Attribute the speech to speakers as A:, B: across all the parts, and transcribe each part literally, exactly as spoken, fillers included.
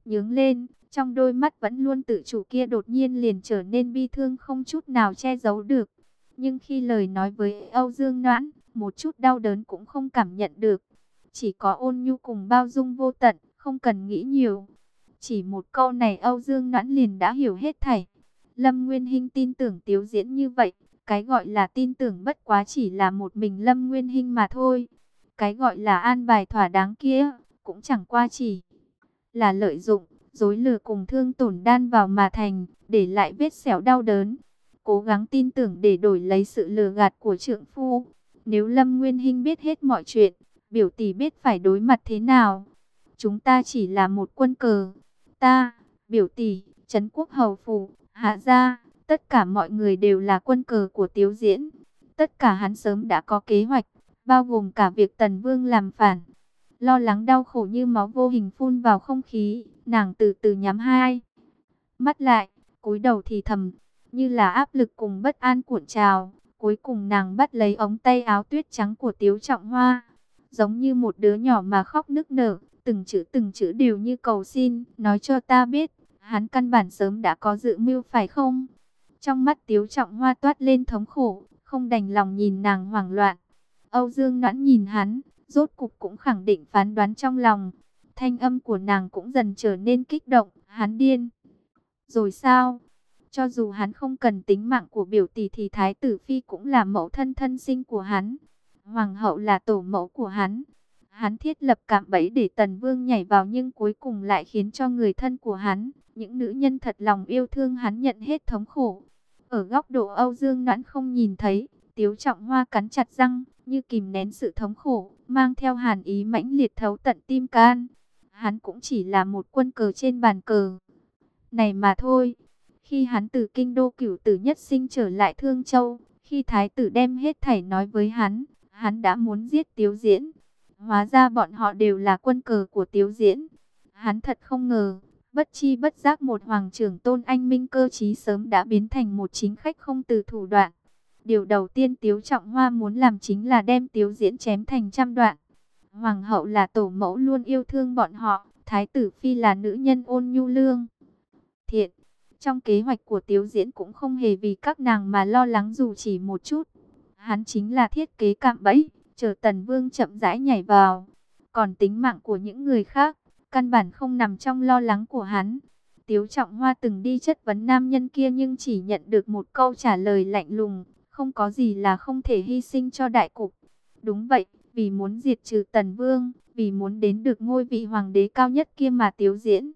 A: nhướng lên, trong đôi mắt vẫn luôn tự chủ kia đột nhiên liền trở nên bi thương không chút nào che giấu được. Nhưng khi lời nói với Âu Dương Noãn, một chút đau đớn cũng không cảm nhận được. Chỉ có ôn nhu cùng bao dung vô tận, không cần nghĩ nhiều. Chỉ một câu này Âu Dương Noãn liền đã hiểu hết thảy. Lâm Nguyên Hinh tin tưởng Tiếu Diễn như vậy, cái gọi là tin tưởng bất quá chỉ là một mình Lâm Nguyên Hinh mà thôi. Cái gọi là an bài thỏa đáng kia, cũng chẳng qua chỉ là lợi dụng, dối lừa cùng thương tổn đan vào mà thành, để lại vết sẹo đau đớn. Cố gắng tin tưởng để đổi lấy sự lừa gạt của trượng phu. Nếu Lâm Nguyên Hinh biết hết mọi chuyện, biểu tỷ biết phải đối mặt thế nào. Chúng ta chỉ là một quân cờ. Ta, biểu tỷ, Trấn Quốc Hầu Phủ, Hạ Gia, tất cả mọi người đều là quân cờ của Tiếu Diễn. Tất cả hắn sớm đã có kế hoạch, bao gồm cả việc Tần Vương làm phản. Lo lắng đau khổ như máu vô hình phun vào không khí, nàng từ từ nhắm hai mắt lại, cúi đầu thì thầm, như là áp lực cùng bất an cuộn trào. Cuối cùng nàng bắt lấy ống tay áo tuyết trắng của Tiếu Trọng Hoa, giống như một đứa nhỏ mà khóc nức nở, từng chữ từng chữ đều như cầu xin, nói cho ta biết, hắn căn bản sớm đã có dự mưu phải không? Trong mắt Tiếu Trọng Hoa toát lên thống khổ, không đành lòng nhìn nàng hoảng loạn. Âu Dương Noãn nhìn hắn, rốt cục cũng khẳng định phán đoán trong lòng. Thanh âm của nàng cũng dần trở nên kích động, hắn điên. Rồi sao? Cho dù hắn không cần tính mạng của biểu tỷ thì Thái tử Phi cũng là mẫu thân thân sinh của hắn. Hoàng hậu là tổ mẫu của hắn. Hắn thiết lập cạm bẫy để Tần Vương nhảy vào nhưng cuối cùng lại khiến cho người thân của hắn, những nữ nhân thật lòng yêu thương hắn nhận hết thống khổ. Ở góc độ Âu Dương Noãn không nhìn thấy, Tiếu Trọng Hoa cắn chặt răng, như kìm nén sự thống khổ, mang theo hàn ý mãnh liệt thấu tận tim can. Hắn cũng chỉ là một quân cờ trên bàn cờ này mà thôi. Khi hắn từ kinh đô Cửu Tử Nhất Sinh trở lại Thương Châu, khi thái tử đem hết thảy nói với hắn, hắn đã muốn giết Tiếu Diễn. Hóa ra bọn họ đều là quân cờ của Tiếu Diễn. Hắn thật không ngờ, bất chi bất giác một hoàng trưởng tôn anh minh cơ trí sớm đã biến thành một chính khách không từ thủ đoạn. Điều đầu tiên Tiếu Trọng Hoa muốn làm chính là đem Tiếu Diễn chém thành trăm đoạn. Hoàng hậu là tổ mẫu luôn yêu thương bọn họ, Thái tử Phi là nữ nhân ôn nhu lương thiện. Trong kế hoạch của Tiếu Diễn cũng không hề vì các nàng mà lo lắng dù chỉ một chút. Hắn chính là thiết kế cạm bẫy, chờ Tần Vương chậm rãi nhảy vào. Còn tính mạng của những người khác, căn bản không nằm trong lo lắng của hắn. Tiếu Trọng Hoa từng đi chất vấn nam nhân kia nhưng chỉ nhận được một câu trả lời lạnh lùng, không có gì là không thể hy sinh cho đại cục. Đúng vậy, vì muốn diệt trừ Tần Vương, vì muốn đến được ngôi vị hoàng đế cao nhất kia mà Tiếu Diễn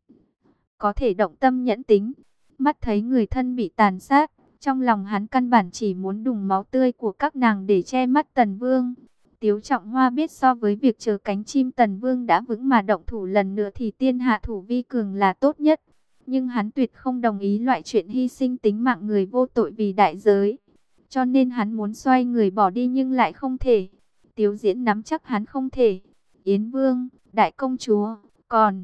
A: có thể động tâm nhẫn tính. Mắt thấy người thân bị tàn sát, trong lòng hắn căn bản chỉ muốn đùng máu tươi của các nàng để che mắt Tần Vương. Tiếu Trọng Hoa biết so với việc chờ cánh chim Tần Vương đã vững mà động thủ lần nữa thì tiên hạ thủ vi cường là tốt nhất. Nhưng hắn tuyệt không đồng ý loại chuyện hy sinh tính mạng người vô tội vì đại giới. Cho nên hắn muốn xoay người bỏ đi nhưng lại không thể. Tiếu Diễn nắm chắc hắn không thể. Yến Vương, Đại Công Chúa, còn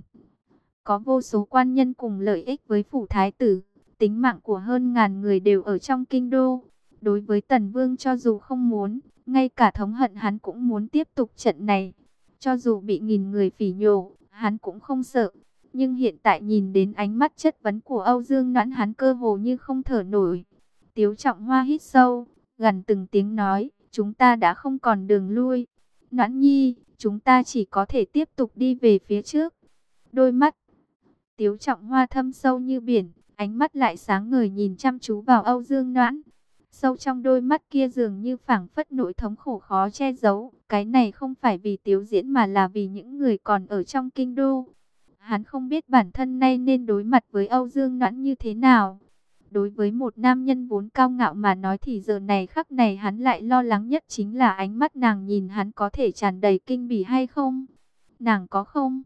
A: có vô số quan nhân cùng lợi ích với phủ thái tử. Tính mạng của hơn ngàn người đều ở trong kinh đô. Đối với Tần Vương cho dù không muốn, ngay cả thống hận hắn cũng muốn tiếp tục trận này. Cho dù bị nghìn người phỉ nhổ, hắn cũng không sợ. Nhưng hiện tại nhìn đến ánh mắt chất vấn của Âu Dương Noãn, hắn cơ hồ như không thở nổi. Tiếu Trọng Hoa hít sâu, gằn từng tiếng nói, chúng ta đã không còn đường lui. Noãn nhi, chúng ta chỉ có thể tiếp tục đi về phía trước. Đôi mắt Tiếu Trọng Hoa thâm sâu như biển, ánh mắt lại sáng ngời nhìn chăm chú vào Âu Dương Noãn. Sâu trong đôi mắt kia dường như phảng phất nỗi thống khổ khó che giấu. Cái này không phải vì Tiếu Diễn mà là vì những người còn ở trong kinh đô. Hắn không biết bản thân nay nên đối mặt với Âu Dương Noãn như thế nào. Đối với một nam nhân vốn cao ngạo mà nói thì giờ này khắc này hắn lại lo lắng nhất chính là ánh mắt nàng nhìn hắn có thể tràn đầy kinh bỉ hay không. Nàng có không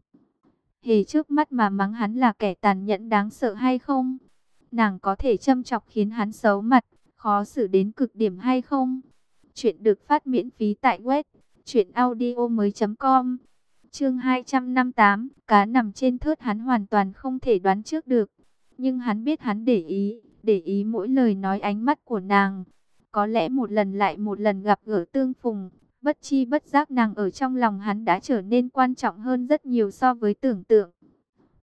A: hề trước mắt mà mắng hắn là kẻ tàn nhẫn đáng sợ hay không? Nàng có thể châm chọc khiến hắn xấu mặt, khó xử đến cực điểm hay không? Chuyện được phát miễn phí tại web truyện audio mới chấm com. Chương hai trăm năm mươi tám, cá nằm trên thớt hắn hoàn toàn không thể đoán trước được. Nhưng hắn biết hắn để ý, để ý mỗi lời nói ánh mắt của nàng. Có lẽ một lần lại một lần gặp gỡ tương phùng, bất chi bất giác nàng ở trong lòng hắn đã trở nên quan trọng hơn rất nhiều so với tưởng tượng.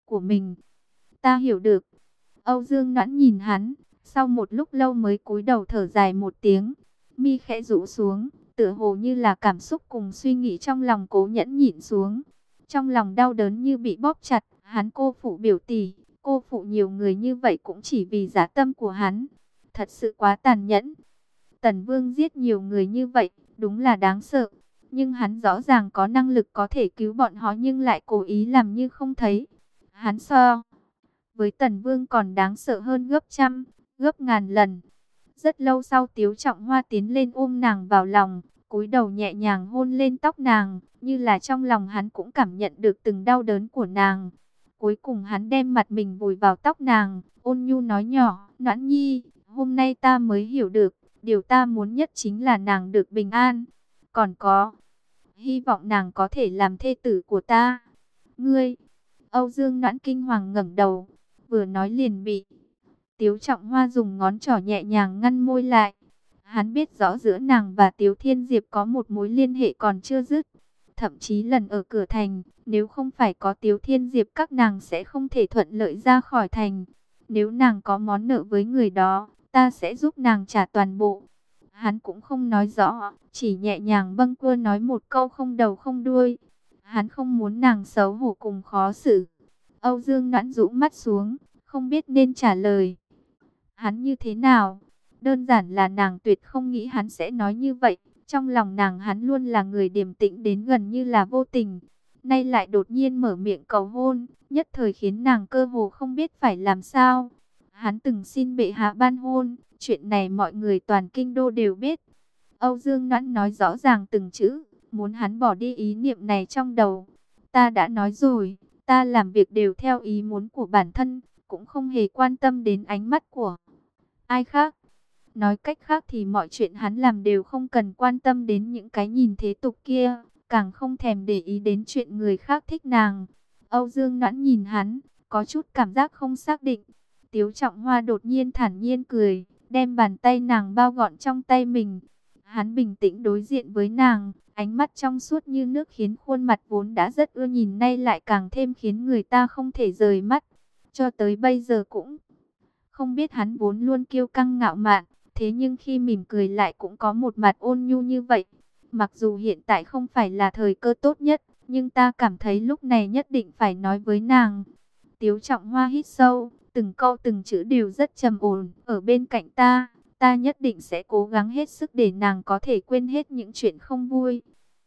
A: của mình. Ta hiểu được. Âu Dương Noãn nhìn hắn, sau một lúc lâu mới cúi đầu thở dài một tiếng, mi khẽ rũ xuống, tựa hồ như là cảm xúc cùng suy nghĩ trong lòng cố nhẫn nhịn xuống. Trong lòng đau đớn như bị bóp chặt, hắn cô phụ biểu tỷ, cô phụ nhiều người như vậy cũng chỉ vì dã tâm của hắn. Thật sự quá tàn nhẫn. Tần Vương giết nhiều người như vậy, đúng là đáng sợ. Nhưng hắn rõ ràng có năng lực có thể cứu bọn họ nhưng lại cố ý làm như không thấy. Hắn so với Tần Vương còn đáng sợ hơn gấp trăm, gấp ngàn lần. Rất lâu sau Tiếu Trọng Hoa tiến lên ôm nàng vào lòng, cúi đầu nhẹ nhàng hôn lên tóc nàng, như là trong lòng hắn cũng cảm nhận được từng đau đớn của nàng. Cuối cùng hắn đem mặt mình vùi vào tóc nàng, ôn nhu nói nhỏ, Noãn Nhi, hôm nay ta mới hiểu được, điều ta muốn nhất chính là nàng được bình an. Còn có, hy vọng nàng có thể làm thê tử của ta. Ngươi, Âu Dương Noãn kinh hoàng ngẩng đầu, vừa nói liền bị Tiếu Trọng Hoa dùng ngón trỏ nhẹ nhàng ngăn môi lại. Hắn biết rõ giữa nàng và Tiếu Thiên Diệp có một mối liên hệ còn chưa dứt. Thậm chí lần ở cửa thành, nếu không phải có Tiếu Thiên Diệp các nàng sẽ không thể thuận lợi ra khỏi thành. Nếu nàng có món nợ với người đó, ta sẽ giúp nàng trả toàn bộ. Hắn cũng không nói rõ, chỉ nhẹ nhàng bâng quơ nói một câu không đầu không đuôi. Hắn không muốn nàng xấu hổ cùng khó xử. Âu Dương Noãn rũ mắt xuống, không biết nên trả lời hắn như thế nào. Đơn giản là nàng tuyệt không nghĩ hắn sẽ nói như vậy. Trong lòng nàng hắn luôn là người điềm tĩnh đến gần như là vô tình. Nay lại đột nhiên mở miệng cầu hôn, nhất thời khiến nàng cơ hồ không biết phải làm sao. Hắn từng xin bệ hạ ban hôn, chuyện này mọi người toàn kinh đô đều biết. Âu Dương Noãn nói rõ ràng từng chữ, muốn hắn bỏ đi ý niệm này trong đầu. Ta đã nói rồi, ta làm việc đều theo ý muốn của bản thân, cũng không hề quan tâm đến ánh mắt của ai khác. Nói cách khác thì mọi chuyện hắn làm đều không cần quan tâm đến những cái nhìn thế tục kia, càng không thèm để ý đến chuyện người khác thích nàng. Âu Dương Noãn nhìn hắn, có chút cảm giác không xác định. Tiếu Trọng Hoa đột nhiên thản nhiên cười, đem bàn tay nàng bao gọn trong tay mình. Hắn bình tĩnh đối diện với nàng, ánh mắt trong suốt như nước khiến khuôn mặt vốn đã rất ưa nhìn nay lại càng thêm khiến người ta không thể rời mắt. Cho tới bây giờ cũng không biết hắn vốn luôn kiêu căng ngạo mạn, thế nhưng khi mỉm cười lại cũng có một mặt ôn nhu như vậy. Mặc dù hiện tại không phải là thời cơ tốt nhất, nhưng ta cảm thấy lúc này nhất định phải nói với nàng. Tiếu Trọng Hoa hít sâu, từng câu từng chữ đều rất trầm ổn. Ở bên cạnh ta, ta nhất định sẽ cố gắng hết sức để nàng có thể quên hết những chuyện không vui.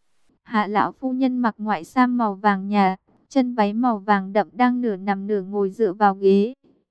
A: Hạ lão phu nhân mặc ngoại sam màu vàng nhạt, chân váy màu vàng đậm đang nửa nằm nửa ngồi dựa vào ghế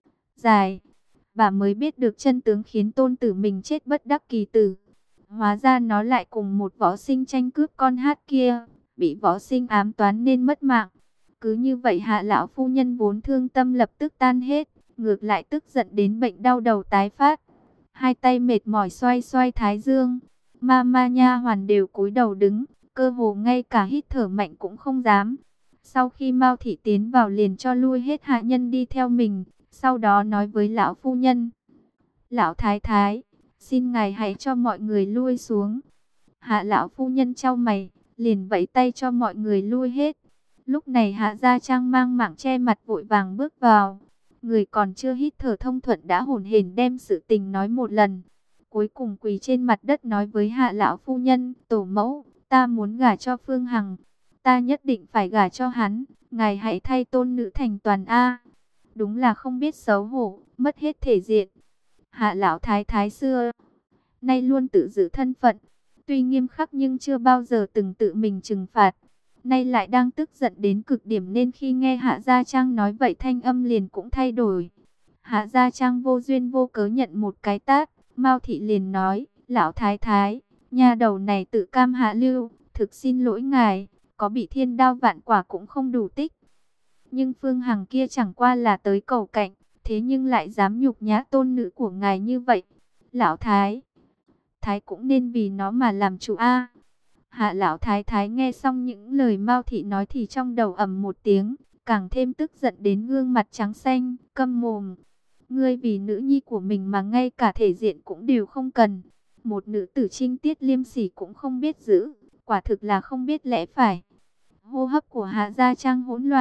A: dài. Bà mới biết được chân tướng khiến tôn tử mình chết bất đắc kỳ tử. Hóa ra nó lại cùng một võ sinh tranh cướp con hát kia, bị võ sinh ám toán nên mất mạng. Cứ như vậy hạ lão phu nhân vốn thương tâm lập tức tan hết, ngược lại tức giận đến bệnh đau đầu tái phát. Hai tay mệt mỏi xoay xoay thái dương, ma ma nha hoàn đều cúi đầu đứng, cơ hồ ngay cả hít thở mạnh cũng không dám. Sau khi Mao Thị tiến vào liền cho lui hết hạ nhân đi theo mình, sau đó nói với lão phu nhân: Lão thái thái, xin ngài hãy cho mọi người lui xuống. Hạ lão phu nhân chau mày, liền vẫy tay cho mọi người lui hết. Lúc này Hạ Gia Trang mang mảng che mặt vội vàng bước vào. Người còn chưa hít thở thông thuận đã hổn hển đem sự tình nói một lần. Cuối cùng quỳ trên mặt đất nói với Hạ lão phu nhân: Tổ mẫu, ta muốn gả cho Phương Hằng. Ta nhất định phải gả cho hắn. Ngài hãy thay tôn nữ thành toàn a. Đúng là không biết xấu hổ, mất hết thể diện. Hạ lão thái thái xưa nay luôn tự giữ thân phận, tuy nghiêm khắc nhưng chưa bao giờ từng tự mình trừng phạt. Nay lại đang tức giận đến cực điểm nên khi nghe Hạ Gia Trang nói vậy thanh âm liền cũng thay đổi. Hạ Gia Trang vô duyên vô cớ nhận một cái tát, Mao Thị liền nói: Lão thái thái, nhà đầu này tự cam hạ lưu, thực xin lỗi ngài, có bị thiên đao vạn quả cũng không đủ tích. Nhưng Phương Hằng kia chẳng qua là tới cầu cạnh, thế nhưng lại dám nhục nhã tôn nữ của ngài như vậy. Lão thái thái cũng nên vì nó mà làm chủ a. Hạ lão thái thái nghe xong những lời Mao Thị nói thì trong đầu ầm một tiếng, càng thêm tức giận đến gương mặt trắng xanh, câm mồm. Ngươi vì nữ nhi của mình mà ngay cả thể diện cũng đều không cần, một nữ tử trinh tiết liêm sỉ cũng không biết giữ, quả thực là không biết lẽ phải. Hô hấp của Hạ Gia Trang hỗn loạn,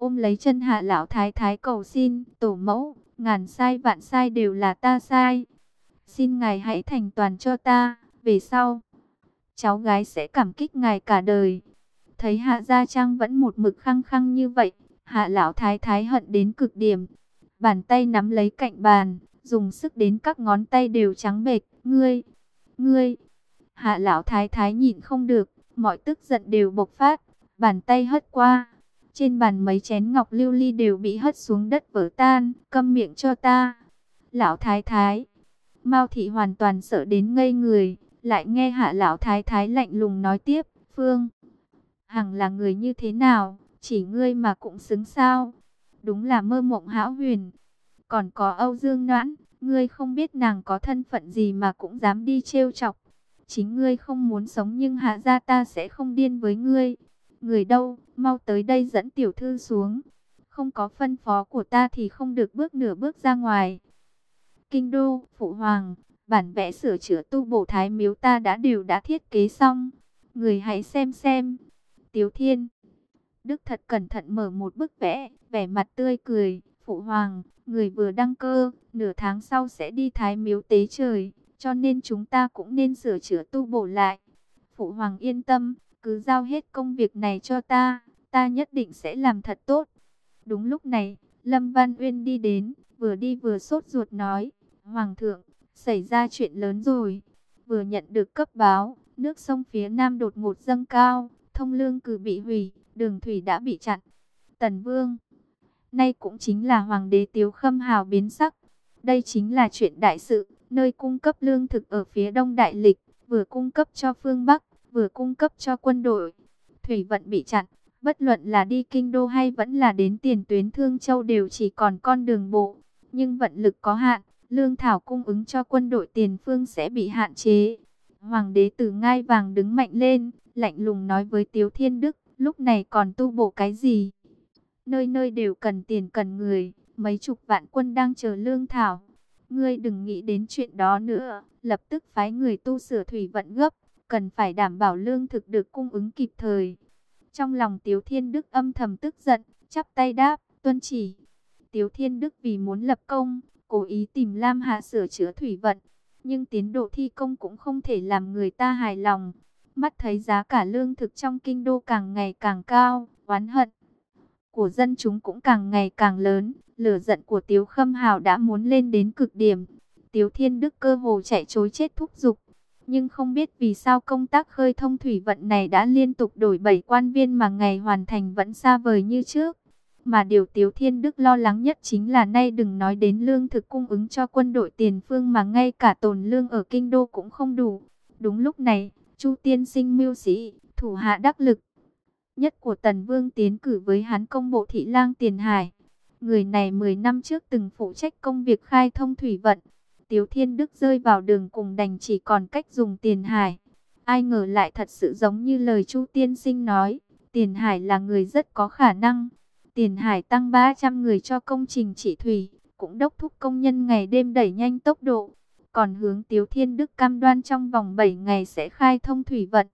A: ôm lấy chân Hạ lão thái thái cầu xin, tổ mẫu, ngàn sai vạn sai đều là ta sai. Xin ngài hãy thành toàn cho ta, về sau, cháu gái sẽ cảm kích ngài cả đời. Thấy Hạ Gia Trang vẫn một mực khăng khăng như vậy, Hạ lão thái thái hận đến cực điểm. Bàn tay nắm lấy cạnh bàn, dùng sức đến các ngón tay đều trắng bệch. Ngươi, ngươi, Hạ lão thái thái nhịn không được, mọi tức giận đều bộc phát, bàn tay hất qua. Trên bàn mấy chén ngọc lưu ly đều bị hất xuống đất vỡ tan, câm miệng cho ta. Lão thái thái, Mao thị hoàn toàn sợ đến ngây người, lại nghe Hạ lão thái thái lạnh lùng nói tiếp, Phương Hằng là người như thế nào, chỉ ngươi mà cũng xứng sao? Đúng là mơ mộng hão huyền. Còn có Âu Dương Noãn, ngươi không biết nàng có thân phận gì mà cũng dám đi trêu chọc. Chính ngươi không muốn sống nhưng Hạ gia ta sẽ không điên với ngươi. Người đâu, mau tới đây dẫn tiểu thư xuống. Không có phân phó của ta thì không được bước nửa bước ra ngoài. Kinh đô, phụ hoàng, bản vẽ sửa chữa tu bổ thái miếu ta đã đều đã thiết kế xong. Người hãy xem xem. Tiếu Thiên Đức thật cẩn thận mở một bức vẽ, vẻ mặt tươi cười. Phụ hoàng, người vừa đăng cơ, nửa tháng sau sẽ đi thái miếu tế trời, cho nên chúng ta cũng nên sửa chữa tu bổ lại. Phụ hoàng yên tâm, cứ giao hết công việc này cho ta, ta nhất định sẽ làm thật tốt. Đúng lúc này, Lâm Văn Uyên đi đến, vừa đi vừa sốt ruột nói, Hoàng thượng, xảy ra chuyện lớn rồi. Vừa nhận được cấp báo, nước sông phía nam đột ngột dâng cao, thông lương cử bị hủy, đường thủy đã bị chặn. Tần Vương, nay cũng chính là Hoàng đế Tiếu Khâm hào biến sắc. Đây chính là chuyện đại sự, nơi cung cấp lương thực ở phía đông đại lịch, vừa cung cấp cho phương Bắc, vừa cung cấp cho quân đội. Thủy vận bị chặn, bất luận là đi kinh đô hay vẫn là đến tiền tuyến Thương Châu đều chỉ còn con đường bộ. Nhưng vận lực có hạn, lương thảo cung ứng cho quân đội tiền phương sẽ bị hạn chế. Hoàng đế từ ngai vàng đứng mạnh lên, lạnh lùng nói với Tiếu Thiên Đức, lúc này còn tu bổ cái gì? Nơi nơi đều cần tiền cần người, mấy chục vạn quân đang chờ lương thảo. Ngươi đừng nghĩ đến chuyện đó nữa, lập tức phái người tu sửa thủy vận gấp, cần phải đảm bảo lương thực được cung ứng kịp thời. Trong lòng Tiếu Thiên Đức âm thầm tức giận, chắp tay đáp, tuân chỉ. Tiếu Thiên Đức vì muốn lập công, cố ý tìm Lam Hạ sửa chữa thủy vận, nhưng tiến độ thi công cũng không thể làm người ta hài lòng. Mắt thấy giá cả lương thực trong kinh đô càng ngày càng cao, oán hận của dân chúng cũng càng ngày càng lớn, lửa giận của Tiếu Khâm Hào đã muốn lên đến cực điểm. Tiếu Thiên Đức cơ hồ chạy trối chết thúc giục, nhưng không biết vì sao công tác khơi thông thủy vận này đã liên tục đổi bảy quan viên mà ngày hoàn thành vẫn xa vời như trước. Mà điều Tiếu Thiên Đức lo lắng nhất chính là nay đừng nói đến lương thực cung ứng cho quân đội tiền phương mà ngay cả tồn lương ở kinh đô cũng không đủ. Đúng lúc này, Chu tiên sinh mưu sĩ, thủ hạ đắc lực nhất của Tần Vương tiến cử với hắn công bộ thị lang Tiền Hải. Người này mười năm trước từng phụ trách công việc khai thông thủy vận. Tiếu Thiên Đức rơi vào đường cùng đành chỉ còn cách dùng Tiền Hải. Ai ngờ lại thật sự giống như lời Chu tiên sinh nói, Tiền Hải là người rất có khả năng. Tiền Hải tăng ba trăm người cho công trình chỉ thủy, cũng đốc thúc công nhân ngày đêm đẩy nhanh tốc độ. Còn hướng Tiếu Thiên Đức cam đoan trong vòng bảy ngày sẽ khai thông thủy vận.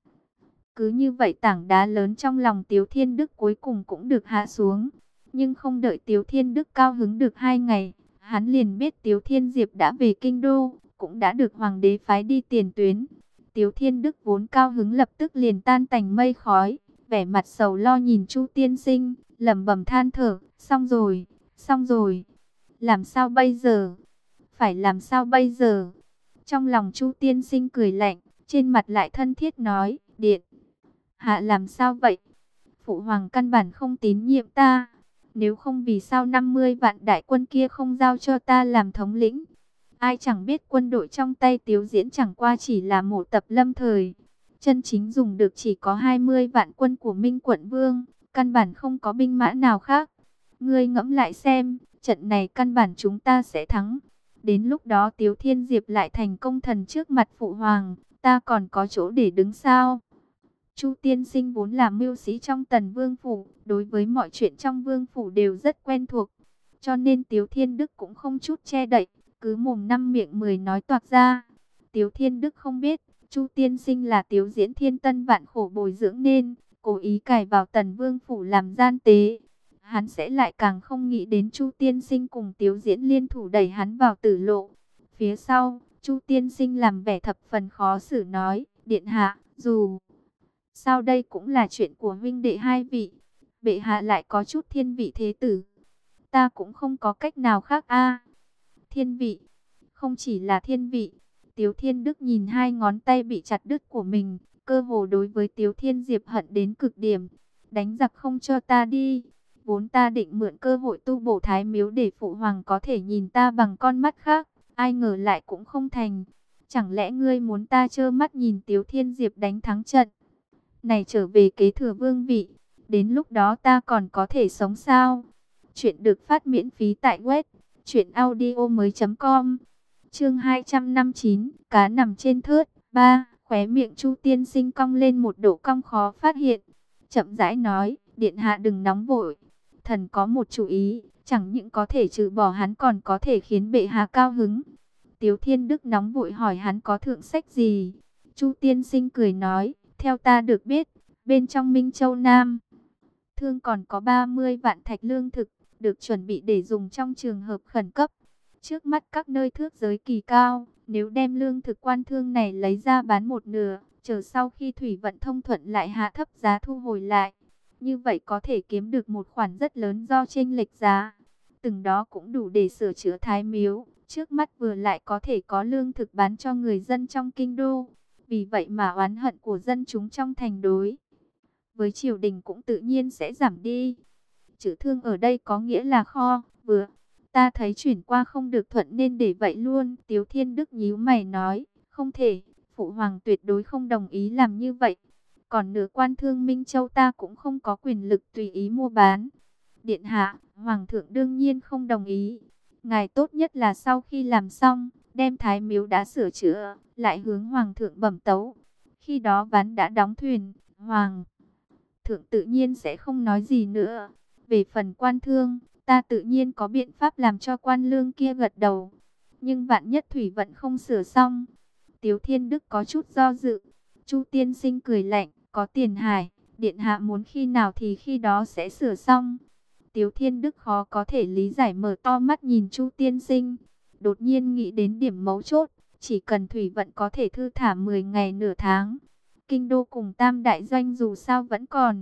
A: Cứ như vậy tảng đá lớn trong lòng Tiếu Thiên Đức cuối cùng cũng được hạ xuống. Nhưng không đợi Tiếu Thiên Đức cao hứng được hai ngày, hắn liền biết Tiếu Thiên Diệp đã về kinh đô, cũng đã được hoàng đế phái đi tiền tuyến. Tiếu Thiên Đức vốn cao hứng lập tức liền tan tành mây khói, vẻ mặt sầu lo nhìn Chu tiên sinh, lẩm bẩm than thở, xong rồi, xong rồi, làm sao bây giờ? Phải làm sao bây giờ? Trong lòng Chu tiên sinh cười lạnh, trên mặt lại thân thiết nói, điện hạ làm sao vậy? Phụ hoàng căn bản không tín nhiệm ta, nếu không vì sao năm mươi vạn đại quân kia không giao cho ta làm thống lĩnh? Ai chẳng biết quân đội trong tay Tiếu Diễn chẳng qua chỉ là mổ tập lâm thời, chân chính dùng được chỉ có hai mươi vạn quân của Minh Quận Vương, căn bản không có binh mã nào khác. Ngươi ngẫm lại xem, trận này căn bản chúng ta sẽ thắng. Đến lúc đó Tiếu Thiên Diệp lại thành công thần trước mặt phụ hoàng, ta còn có chỗ để đứng sao? Chu tiên sinh vốn là mưu sĩ trong Tần Vương phủ, đối với mọi chuyện trong Vương phủ đều rất quen thuộc, cho nên Tiếu Thiên Đức cũng không chút che đậy, cứ mồm năm miệng mười nói toạc ra. Tiếu Thiên Đức không biết, Chu tiên sinh là Tiếu Diễn thiên tân vạn khổ bồi dưỡng nên cố ý cài vào Tần Vương phủ làm gian tế. hắn sẽ lại càng không nghĩ đến Chu tiên sinh cùng Tiếu Diễn liên thủ đẩy hắn vào tử lộ. Phía sau, Chu tiên sinh làm vẻ thập phần khó xử nói, điện hạ, dù sao đây cũng là chuyện của huynh đệ hai vị, bệ hạ lại có chút thiên vị thế tử, ta cũng không có cách nào khác a. Thiên vị, không chỉ là thiên vị. Tiếu Thiên Đức nhìn hai ngón tay bị chặt đứt của mình, cơ hồ đối với Tiếu Thiên Diệp hận đến cực điểm. Đánh giặc không cho ta đi, vốn ta định mượn cơ hội tu bổ Thái Miếu để phụ hoàng có thể nhìn ta bằng con mắt khác, ai ngờ lại cũng không thành. Chẳng lẽ ngươi muốn ta trơ mắt nhìn Tiếu Thiên Diệp đánh thắng trận này trở về kế thừa vương vị, đến lúc đó ta còn có thể sống sao? Chuyện được phát miễn phí tại web truyện audio mới com. Chương hai trăm năm mươi chín, cá nằm trên thớt. Ba, khóe miệng Chu tiên sinh cong lên một độ cong khó phát hiện. Chậm rãi nói, điện hạ đừng nóng vội. Thần có một chủ ý, chẳng những có thể trừ bỏ hắn còn có thể khiến bệ hạ cao hứng. Tiếu Thiên Đức nóng vội hỏi hắn có thượng sách gì. Chu tiên sinh cười nói, theo ta được biết, bên trong Minh Châu Nam Thương còn có ba mươi vạn thạch lương thực, được chuẩn bị để dùng trong trường hợp khẩn cấp. Trước mắt các nơi thước giới kỳ cao, nếu đem lương thực quan thương này lấy ra bán một nửa, chờ sau khi thủy vận thông thuận lại hạ thấp giá thu hồi lại. Như vậy có thể kiếm được một khoản rất lớn do chênh lệch giá. Từng đó cũng đủ để sửa chữa Thái Miếu, trước mắt vừa lại có thể có lương thực bán cho người dân trong kinh đô. Vì vậy mà oán hận của dân chúng trong thành đối với triều đình cũng tự nhiên sẽ giảm đi. Chữ thương ở đây có nghĩa là kho, vừa. Ta thấy chuyển qua không được thuận nên để vậy luôn. Tiếu Thiên Đức nhíu mày nói, không thể, phụ hoàng tuyệt đối không đồng ý làm như vậy. Còn nửa quan thương Minh Châu ta cũng không có quyền lực tùy ý mua bán. Điện hạ, hoàng thượng đương nhiên không đồng ý. Ngài tốt nhất là sau khi làm xong, đem Thái Miếu đã sửa chữa, lại hướng hoàng thượng bẩm tấu. Khi đó ván đã đóng thuyền, hoàng thượng tự nhiên sẽ không nói gì nữa. Về phần quan thương, ta tự nhiên có biện pháp làm cho quan lương kia gật đầu. Nhưng vạn nhất thủy vận không sửa xong. Tiếu Thiên Đức có chút do dự. Chu tiên sinh cười lạnh, có tiền hải, điện hạ muốn khi nào thì khi đó sẽ sửa xong. Tiếu Thiên Đức khó có thể lý giải, mở to mắt nhìn Chu tiên sinh. Đột nhiên nghĩ đến điểm mấu chốt, chỉ cần thủy vận có thể thư thả mười ngày nửa tháng. Kinh đô cùng Tam Đại Doanh dù sao vẫn còn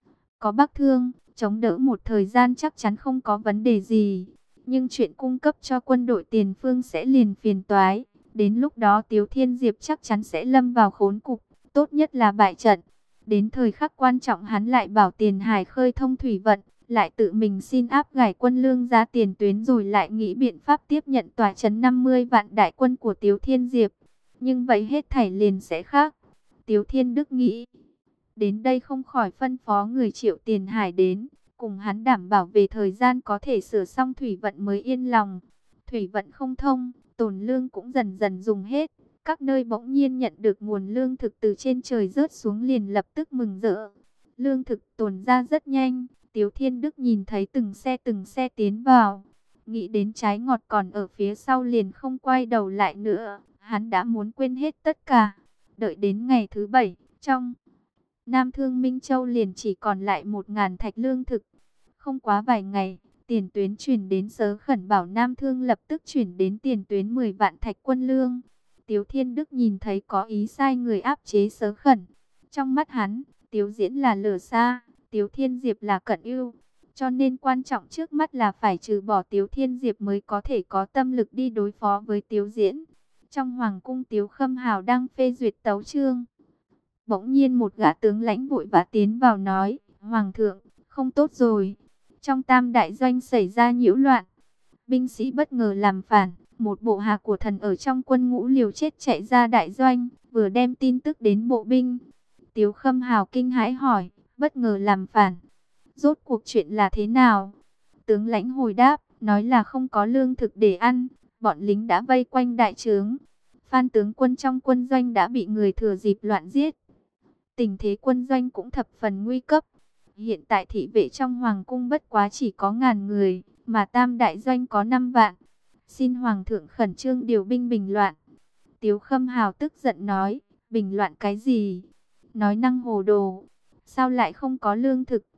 A: có Bắc Thương, chống đỡ một thời gian chắc chắn không có vấn đề gì. Nhưng chuyện cung cấp cho quân đội tiền phương sẽ liền phiền toái. Đến lúc đó Tiếu Thiên Diệp chắc chắn sẽ lâm vào khốn cục, tốt nhất là bại trận. Đến thời khắc quan trọng hắn lại bảo tiền hải khơi thông thủy vận, lại tự mình xin áp gải quân lương ra tiền tuyến, rồi lại nghĩ biện pháp tiếp nhận tòa trấn năm mươi vạn đại quân của Tiếu Thiên Diệp. Nhưng vậy hết thảy liền sẽ khác. Tiếu Thiên Đức nghĩ đến đây không khỏi phân phó người triệu tiền hải đến, cùng hắn đảm bảo về thời gian có thể sửa xong thủy vận mới yên lòng. Thủy vận không thông, tồn lương cũng dần dần dùng hết. Các nơi bỗng nhiên nhận được nguồn lương thực từ trên trời rớt xuống liền lập tức mừng rỡ. Lương thực tồn ra rất nhanh. Tiếu Thiên Đức nhìn thấy từng xe từng xe tiến vào, nghĩ đến trái ngọt còn ở phía sau liền không quay đầu lại nữa. Hắn đã muốn quên hết tất cả. Đợi đến ngày thứ bảy, trong Nam Thương Minh Châu liền chỉ còn lại một ngàn thạch lương thực. Không quá vài ngày, tiền tuyến chuyển đến sớ khẩn bảo Nam Thương lập tức chuyển đến tiền tuyến mười vạn thạch quân lương. Tiếu Thiên Đức nhìn thấy có ý sai người áp chế sớ khẩn. Trong mắt hắn, Tiếu Diễn là lửa xa, Tiếu Thiên Diệp là cận ưu. Cho nên quan trọng trước mắt là phải trừ bỏ Tiếu Thiên Diệp mới có thể có tâm lực đi đối phó với Tiếu Diễn. Trong hoàng cung, Tiếu Khâm Hào đang phê duyệt tấu chương. Bỗng nhiên một gã tướng lãnh vội vã tiến vào nói, Hoàng thượng, không tốt rồi. Trong Tam Đại Doanh xảy ra nhiễu loạn. Binh sĩ bất ngờ làm phản. Một bộ hạ của thần ở trong quân ngũ liều chết chạy ra đại doanh, vừa đem tin tức đến bộ binh. Tiếu Khâm Hào kinh hãi hỏi, bất ngờ làm phản. Rốt cuộc chuyện là thế nào? Tướng lãnh hồi đáp, nói là không có lương thực để ăn. Bọn lính đã vây quanh đại trướng. Phan tướng quân trong quân doanh đã bị người thừa dịp loạn giết. Tình thế quân doanh cũng thập phần nguy cấp. Hiện tại thị vệ trong hoàng cung bất quá chỉ có ngàn người, mà Tam Đại Doanh có năm vạn. Xin Hoàng thượng khẩn trương điều binh bình loạn. Tiếu Khâm Hào tức giận nói, bình loạn cái gì? Nói năng hồ đồ, sao lại không có lương thực?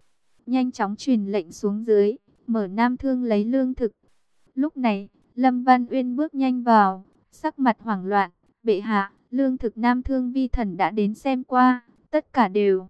A: nhanh chóng truyền lệnh xuống dưới, mở Nam Thương lấy lương thực. Lúc này, Lâm Văn Uyên bước nhanh vào, sắc mặt hoảng loạn. Bệ hạ, lương thực Nam Thương vi thần đã đến xem qua, tất cả đều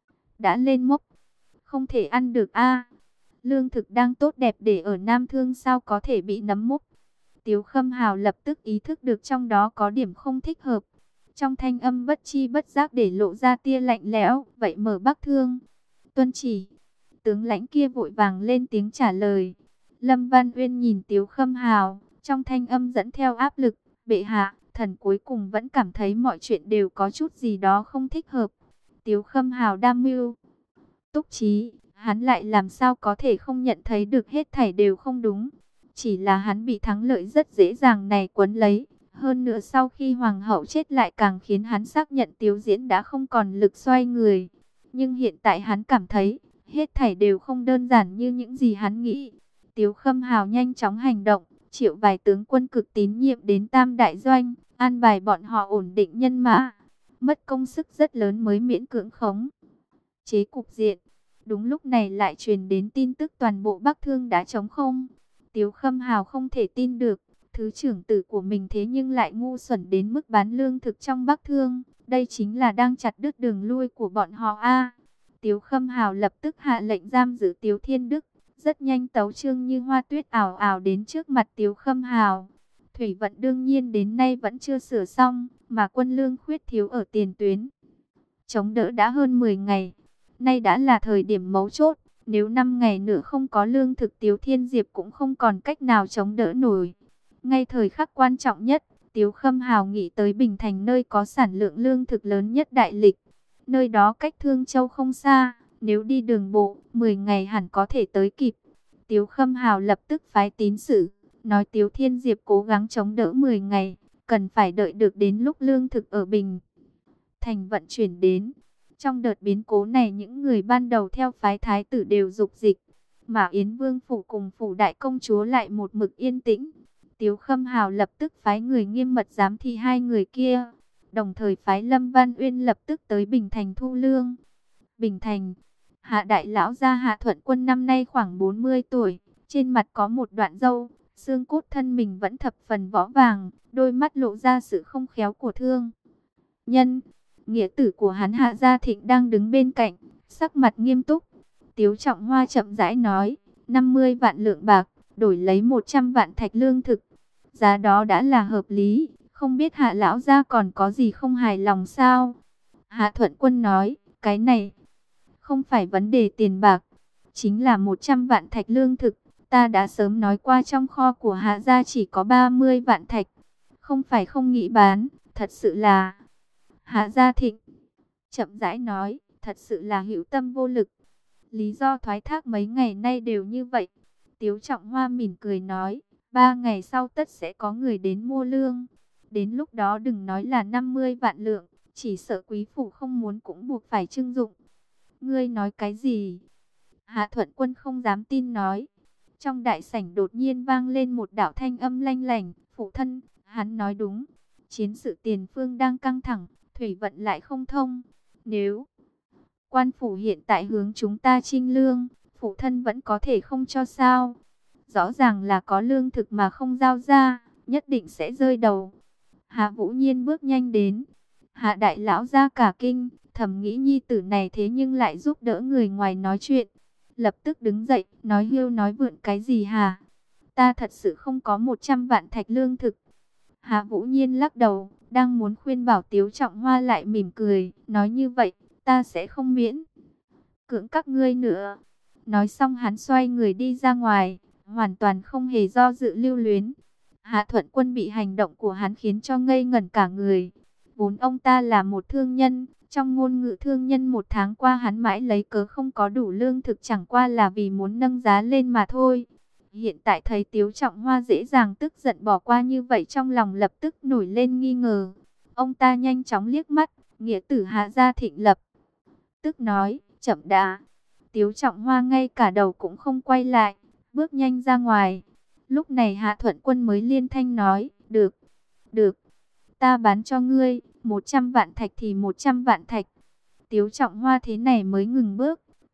A: đã lên mốc, không thể ăn được a. Lương thực đang tốt đẹp để ở Nam Thương sao có thể bị nấm mốc. Tiếu Khâm Hào lập tức ý thức được trong đó có điểm không thích hợp. Trong thanh âm bất chi bất giác để lộ ra tia lạnh lẽo, vậy mở Bắc Thương. Tuân chỉ. Tướng lãnh kia vội vàng lên tiếng trả lời. Lâm Văn Uyên nhìn Tiếu Khâm Hào, trong thanh âm dẫn theo áp lực. Bệ hạ, thần cuối cùng vẫn cảm thấy mọi chuyện đều có chút gì đó không thích hợp. Tiếu Khâm Hào đam mưu túc trí, hắn lại làm sao có thể không nhận thấy được hết thảy đều không đúng. Chỉ là hắn bị thắng lợi rất dễ dàng này quấn lấy. Hơn nữa sau khi hoàng hậu chết lại càng khiến hắn xác nhận Tiếu Diễn đã không còn lực xoay người. Nhưng hiện tại hắn cảm thấy, hết thảy đều không đơn giản như những gì hắn nghĩ. Tiếu Khâm Hào nhanh chóng hành động, triệu vài tướng quân cực tín nhiệm đến Tam Đại Doanh, an bài bọn họ ổn định nhân mã. Mất công sức rất lớn mới miễn cưỡng khống chế cục diện. Đúng lúc này lại truyền đến tin tức toàn bộ Bắc Thương đã trống không. Tiếu Khâm Hào không thể tin được, thứ trưởng tử của mình thế nhưng lại ngu xuẩn đến mức bán lương thực trong Bắc Thương. Đây chính là đang chặt đứt đường lui của bọn họ a. Tiếu Khâm Hào lập tức hạ lệnh giam giữ Tiếu Thiên Đức. Rất nhanh tấu chương như hoa tuyết ảo ảo đến trước mặt Tiếu Khâm Hào. Thủy vận đương nhiên đến nay vẫn chưa sửa xong, mà quân lương khuyết thiếu ở tiền tuyến. Chống đỡ đã hơn mười ngày, nay đã là thời điểm mấu chốt. Nếu năm ngày nữa không có lương thực Tiếu Thiên Diệp cũng không còn cách nào chống đỡ nổi. Ngay thời khắc quan trọng nhất, Tiếu Khâm Hào nghĩ tới Bình Thành nơi có sản lượng lương thực lớn nhất đại lịch. Nơi đó cách Thương Châu không xa, nếu đi đường bộ, mười ngày hẳn có thể tới kịp. Tiếu Khâm Hào lập tức phái tín sử, nói Tiếu Thiên Diệp cố gắng chống đỡ mười ngày, cần phải đợi được đến lúc lương thực ở Bình Thành vận chuyển đến. Trong đợt biến cố này những người ban đầu theo phái thái tử đều dục dịch, mà Yến Vương phủ cùng phủ đại công chúa lại một mực yên tĩnh. Tiếu Khâm Hào lập tức phái người nghiêm mật giám thị hai người kia, đồng thời phái Lâm Văn Uyên lập tức tới Bình Thành thu lương. Bình Thành, Hạ đại lão gia Hạ Thuận Quân năm nay khoảng bốn mươi tuổi, trên mặt có một đoạn râu, xương cốt thân mình vẫn thập phần võ vàng, đôi mắt lộ ra sự không khéo của thương nhân. Nghĩa tử của hắn Hạ Gia Thịnh đang đứng bên cạnh, sắc mặt nghiêm túc. Tiếu Trọng Hoa chậm rãi nói, năm mươi vạn lượng bạc, đổi lấy một trăm vạn thạch lương thực. Giá đó đã là hợp lý, không biết Hạ lão gia còn có gì không hài lòng sao? Hạ Thuận Quân nói, cái này không phải vấn đề tiền bạc, chính là một trăm vạn thạch lương thực. Ta đã sớm nói qua trong kho của Hạ gia chỉ có ba mươi vạn thạch, không phải không nghĩ bán, thật sự là... Hạ Gia Thịnh chậm rãi nói, thật sự là hữu tâm vô lực. Lý do thoái thác mấy ngày nay đều như vậy. Tiếu Trọng Hoa mỉm cười nói, ba ngày sau tất sẽ có người đến mua lương. Đến lúc đó đừng nói là năm mươi vạn lượng, chỉ sợ quý phủ không muốn cũng buộc phải trưng dụng. Ngươi nói cái gì? Hạ Thuận Quân không dám tin nói. Trong đại sảnh đột nhiên vang lên một đạo thanh âm lanh lảnh, phụ thân, hắn nói đúng. Chiến sự tiền phương đang căng thẳng, thủy vận lại không thông. Nếu quan phủ hiện tại hướng chúng ta trinh lương, phụ thân vẫn có thể không cho sao? Rõ ràng là có lương thực mà không giao ra, nhất định sẽ rơi đầu. Hạ Vũ Nhiên bước nhanh đến. Hạ đại lão ra cả kinh, thầm nghĩ nhi tử này thế nhưng lại giúp đỡ người ngoài nói chuyện. Lập tức đứng dậy, nói hưu nói vượn cái gì hả? Ta thật sự không có một trăm vạn thạch lương thực. Hạ Vũ Nhiên lắc đầu, đang muốn khuyên bảo Tiếu Trọng Hoa lại mỉm cười, nói như vậy, ta sẽ không miễn cưỡng các ngươi nữa. Nói xong hắn xoay người đi ra ngoài, hoàn toàn không hề do dự lưu luyến. Hạ Thuận Quân bị hành động của hắn khiến cho ngây ngẩn cả người. Vốn ông ta là một thương nhân, trong ngôn ngữ thương nhân một tháng qua hắn mãi lấy cớ không có đủ lương thực chẳng qua là vì muốn nâng giá lên mà thôi. Hiện tại thấy Tiếu Trọng Hoa dễ dàng tức giận bỏ qua như vậy trong lòng lập tức nổi lên nghi ngờ. Ông ta nhanh chóng liếc mắt, nghĩa tử Hạ Gia Thịnh lập tức nói, chậm đã. Tiếu Trọng Hoa ngay cả đầu cũng không quay lại, bước nhanh ra ngoài. Lúc này Hạ Thuận Quân mới liên thanh nói, được, được, ta bán cho ngươi, một trăm vạn thạch thì một trăm vạn thạch. Tiếu Trọng Hoa thế này mới ngừng bước,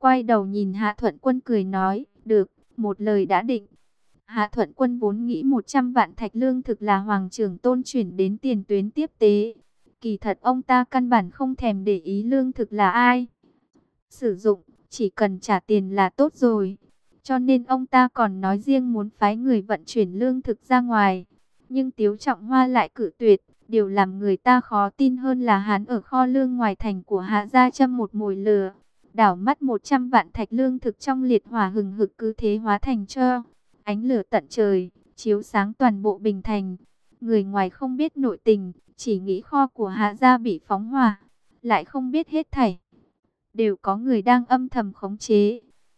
A: quay đầu nhìn Hạ Thuận Quân cười nói, được, một lời đã định. Hạ Thuận Quân vốn nghĩ một trăm vạn thạch lương thực là Hoàng Trưởng Tôn chuyển đến tiền tuyến tiếp tế. Kỳ thật ông ta căn bản không thèm để ý lương thực là ai sử dụng, chỉ cần trả tiền là tốt rồi. Cho nên ông ta còn nói riêng muốn phái người vận chuyển lương thực ra ngoài. Nhưng Tiếu Trọng Hoa lại cự tuyệt. Điều làm người ta khó tin hơn là hắn ở kho lương ngoài thành của Hạ gia châm một mồi lửa. Đảo mắt một trăm vạn thạch lương thực trong liệt hỏa hừng hực cứ thế hóa thành tro. Ánh lửa tận trời, chiếu sáng toàn bộ Bình Thành. Người ngoài không biết nội tình, chỉ nghĩ kho của Hạ gia bị phóng hỏa. Lại không biết hết thảy đều có người đang âm thầm khống chế.